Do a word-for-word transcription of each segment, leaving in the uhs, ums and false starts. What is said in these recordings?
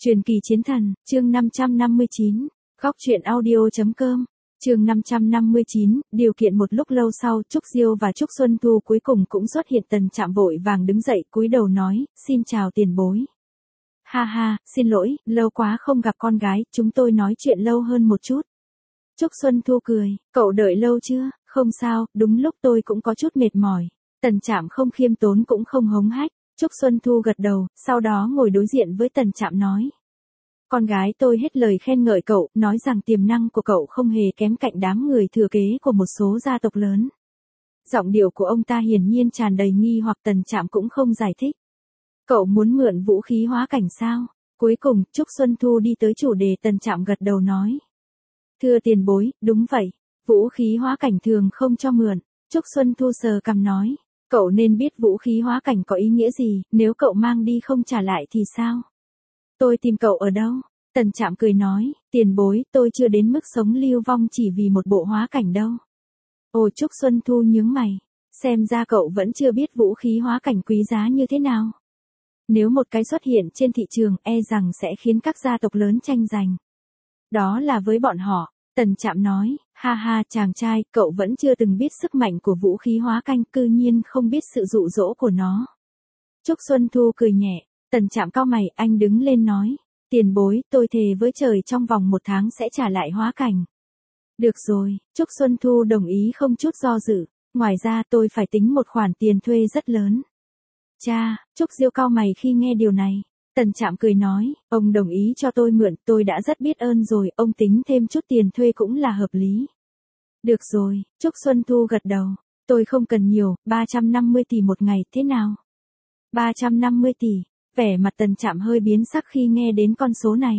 Truyền kỳ chiến thần, chương năm trăm năm mươi chín, góc truyện audio.com, chương năm trăm năm mươi chín, điều kiện. Một lúc lâu sau, Trúc Diêu và Trúc Xuân Thu cuối cùng cũng xuất hiện. Tần Trạm vội vàng đứng dậy, cúi đầu nói, xin chào tiền bối. Ha ha, xin lỗi, lâu quá không gặp con gái, chúng tôi nói chuyện lâu hơn một chút. Trúc Xuân Thu cười, cậu đợi lâu chưa? Không sao, đúng lúc tôi cũng có chút mệt mỏi. Tần Trạm không khiêm tốn cũng không hống hách. Trúc Xuân Thu gật đầu, sau đó ngồi đối diện với Tần Trạm nói. Con gái tôi hết lời khen ngợi cậu, nói rằng tiềm năng của cậu không hề kém cạnh đám người thừa kế của một số gia tộc lớn. Giọng điệu của ông ta hiển nhiên tràn đầy nghi hoặc. Tần Trạm cũng không giải thích. Cậu muốn mượn vũ khí hóa cảnh sao? Cuối cùng, Trúc Xuân Thu đi tới chủ đề. Tần Trạm gật đầu nói. Thưa tiền bối, đúng vậy. Vũ khí hóa cảnh thường không cho mượn. Trúc Xuân Thu sờ cằm nói. Cậu nên biết vũ khí hóa cảnh có ý nghĩa gì, nếu cậu mang đi không trả lại thì sao? Tôi tìm cậu ở đâu? Tần Trạm cười nói, tiền bối, tôi chưa đến mức sống lưu vong chỉ vì một bộ hóa cảnh đâu. Ồ, Trúc Xuân Thu nhướng mày, xem ra cậu vẫn chưa biết vũ khí hóa cảnh quý giá như thế nào. Nếu một cái xuất hiện trên thị trường, e rằng sẽ khiến các gia tộc lớn tranh giành. Đó là với bọn họ. Tần Trạm nói, ha ha chàng trai, cậu vẫn chưa từng biết sức mạnh của vũ khí hóa cảnh, cư nhiên không biết sự dụ dỗ của nó. Trúc Xuân Thu cười nhẹ, Tần Trạm cau mày, anh đứng lên nói, tiền bối, tôi thề với trời trong vòng một tháng sẽ trả lại hóa cảnh. Được rồi, Trúc Xuân Thu đồng ý không chút do dự, ngoài ra tôi phải tính một khoản tiền thuê rất lớn. Cha, Trúc Diêu cau mày khi nghe điều này. Tần Trạm cười nói, ông đồng ý cho tôi mượn, tôi đã rất biết ơn rồi, ông tính thêm chút tiền thuê cũng là hợp lý. Được rồi, Trúc Xuân Thu gật đầu, tôi không cần nhiều, ba trăm năm mươi tỷ một ngày, thế nào? ba trăm năm mươi tỷ, vẻ mặt Tần Trạm hơi biến sắc khi nghe đến con số này.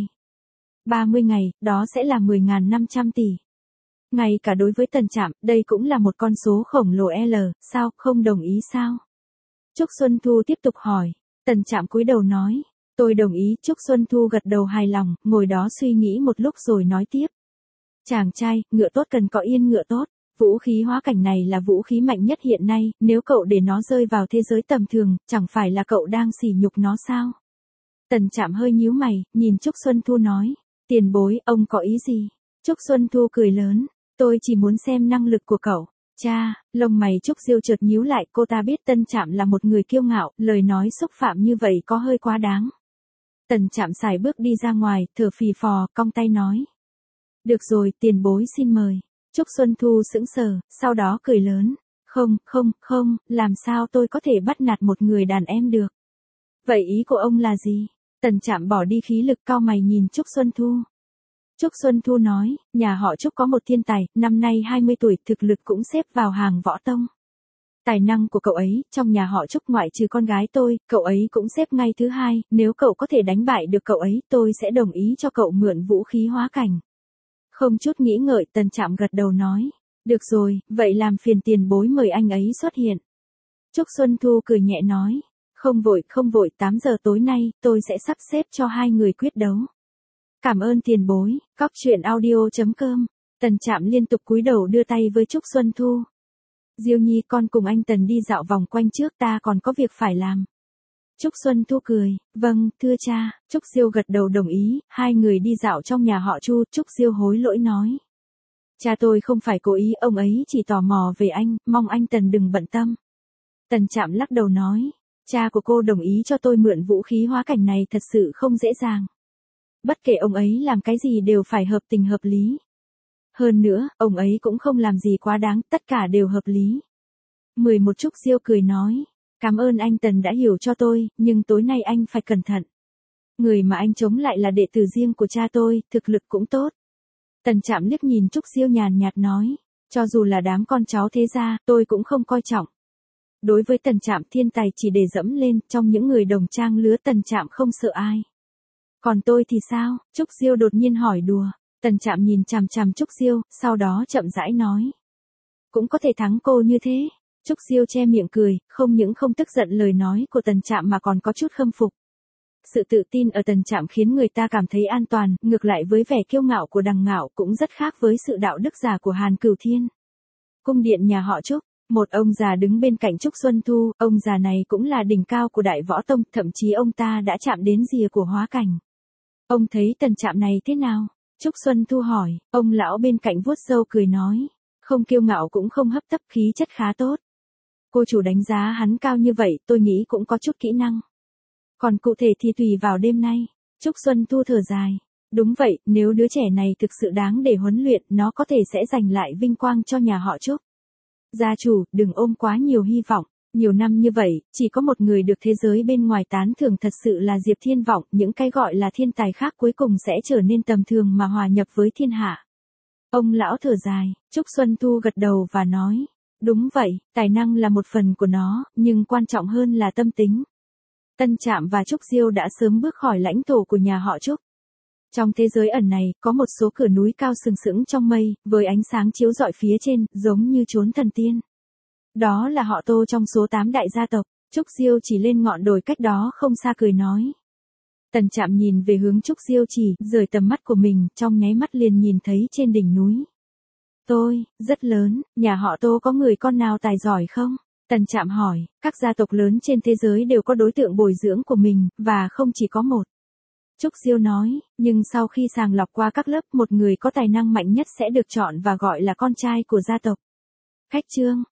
ba mươi ngày, đó sẽ là mười nghìn năm trăm tỷ. Ngay cả đối với Tần Trạm, đây cũng là một con số khổng lồ L, sao, không đồng ý sao? Trúc Xuân Thu tiếp tục hỏi, Tần Trạm cúi đầu nói. Tôi đồng ý. Trúc Xuân Thu gật đầu hài lòng, ngồi đó suy nghĩ một lúc rồi nói tiếp. Chàng trai, ngựa tốt cần có yên ngựa tốt. Vũ khí hóa cảnh này là vũ khí mạnh nhất hiện nay, nếu cậu để nó rơi vào thế giới tầm thường, chẳng phải là cậu đang sỉ nhục nó sao? Tần Trạm hơi nhíu mày, nhìn Trúc Xuân Thu nói. Tiền bối, ông có ý gì? Trúc Xuân Thu cười lớn. Tôi chỉ muốn xem năng lực của cậu. Cha, lông mày Trúc Diêu chợt nhíu lại, cô ta biết Tần Trạm là một người kiêu ngạo, lời nói xúc phạm như vậy có hơi quá đáng. Tần Trạm sải bước đi ra ngoài, thở phì phò, cong tay nói. Được rồi, tiền bối xin mời. Trúc Xuân Thu sững sờ, sau đó cười lớn. Không, không, không, làm sao tôi có thể bắt nạt một người đàn em được? Vậy ý của ông là gì? Tần Trạm bỏ đi khí lực, cau mày nhìn Trúc Xuân Thu. Trúc Xuân Thu nói, nhà họ Trúc có một thiên tài, năm nay hai mươi tuổi, thực lực cũng xếp vào hàng võ tông. Tài năng của cậu ấy, trong nhà họ Trúc ngoại trừ con gái tôi, cậu ấy cũng xếp ngay thứ hai, nếu cậu có thể đánh bại được cậu ấy, tôi sẽ đồng ý cho cậu mượn vũ khí hóa cảnh. Không chút nghĩ ngợi, Tần Trạm gật đầu nói, được rồi, vậy làm phiền tiền bối mời anh ấy xuất hiện. Trúc Xuân Thu cười nhẹ nói, không vội, không vội, tám giờ tối nay, tôi sẽ sắp xếp cho hai người quyết đấu. Cảm ơn tiền bối. Góc truyện audio.com. Tần Trạm liên tục cúi đầu đưa tay với Trúc Xuân Thu. Diêu Nhi, con cùng anh Tần đi dạo vòng quanh trước, ta còn có việc phải làm. Trúc Xuân Thu cười, vâng, thưa cha. Trúc Diêu gật đầu đồng ý, hai người đi dạo trong nhà họ Chu. Trúc Diêu hối lỗi nói. Cha tôi không phải cố ý, ông ấy chỉ tò mò về anh, mong anh Tần đừng bận tâm. Tần Trạm lắc đầu nói, cha của cô đồng ý cho tôi mượn vũ khí hóa cảnh này thật sự không dễ dàng. Bất kể ông ấy làm cái gì đều phải hợp tình hợp lý. Hơn nữa, ông ấy cũng không làm gì quá đáng, tất cả đều hợp lý. mười một Trúc Diêu cười nói, cảm ơn anh Tần đã hiểu cho tôi, nhưng tối nay anh phải cẩn thận. Người mà anh chống lại là đệ tử riêng của cha tôi, thực lực cũng tốt. Tần Trạm liếc nhìn Trúc Diêu nhàn nhạt nói, cho dù là đám con cháu thế gia, tôi cũng không coi trọng. Đối với Tần Trạm, thiên tài chỉ để dẫm lên, trong những người đồng trang lứa Tần Trạm không sợ ai. Còn tôi thì sao? Trúc Diêu đột nhiên hỏi đùa. Tần Trạm nhìn chằm chằm Trúc Diêu, sau đó chậm rãi nói. Cũng có thể thắng cô như thế. Trúc Diêu che miệng cười, không những không tức giận lời nói của Tần Trạm mà còn có chút khâm phục. Sự tự tin ở Tần Trạm khiến người ta cảm thấy an toàn, ngược lại với vẻ kiêu ngạo của Đằng Ngạo cũng rất khác với sự đạo đức giả của Hàn Cửu Thiên. Cung điện nhà họ Trúc, một ông già đứng bên cạnh Trúc Xuân Thu, ông già này cũng là đỉnh cao của Đại Võ Tông, thậm chí ông ta đã chạm đến rìa của hóa cảnh. Ông thấy Tần Trạm này thế nào? Trúc Xuân Thu hỏi, ông lão bên cạnh vuốt râu cười nói, không kiêu ngạo cũng không hấp tấp, khí chất khá tốt. Cô chủ đánh giá hắn cao như vậy, tôi nghĩ cũng có chút kỹ năng. Còn cụ thể thì tùy vào đêm nay. Trúc Xuân Thu thở dài. Đúng vậy, nếu đứa trẻ này thực sự đáng để huấn luyện, nó có thể sẽ giành lại vinh quang cho nhà họ Trúc. Gia chủ, đừng ôm quá nhiều hy vọng. Nhiều năm như vậy, chỉ có một người được thế giới bên ngoài tán thưởng thật sự là Diệp Thiên Vọng, những cái gọi là thiên tài khác cuối cùng sẽ trở nên tầm thường mà hòa nhập với thiên hạ. Ông lão thở dài, Trúc Xuân Thu gật đầu và nói, đúng vậy, tài năng là một phần của nó, nhưng quan trọng hơn là tâm tính. Tân Trạm và Trúc Diêu đã sớm bước khỏi lãnh thổ của nhà họ Trúc. Trong thế giới ẩn này, có một số cửa núi cao sừng sững trong mây, với ánh sáng chiếu rọi phía trên, giống như chốn thần tiên. Đó là họ Tô trong số tám đại gia tộc. Trúc Diêu chỉ lên ngọn đồi cách đó không xa cười nói. Tần Trạm nhìn về hướng Trúc Diêu chỉ, rời tầm mắt của mình, trong nháy mắt liền nhìn thấy trên đỉnh núi. Tôi, rất lớn, nhà họ Tô có người con nào tài giỏi không? Tần Trạm hỏi, các gia tộc lớn trên thế giới đều có đối tượng bồi dưỡng của mình, và không chỉ có một. Trúc Diêu nói, nhưng sau khi sàng lọc qua các lớp, một người có tài năng mạnh nhất sẽ được chọn và gọi là con trai của gia tộc. Khách trương,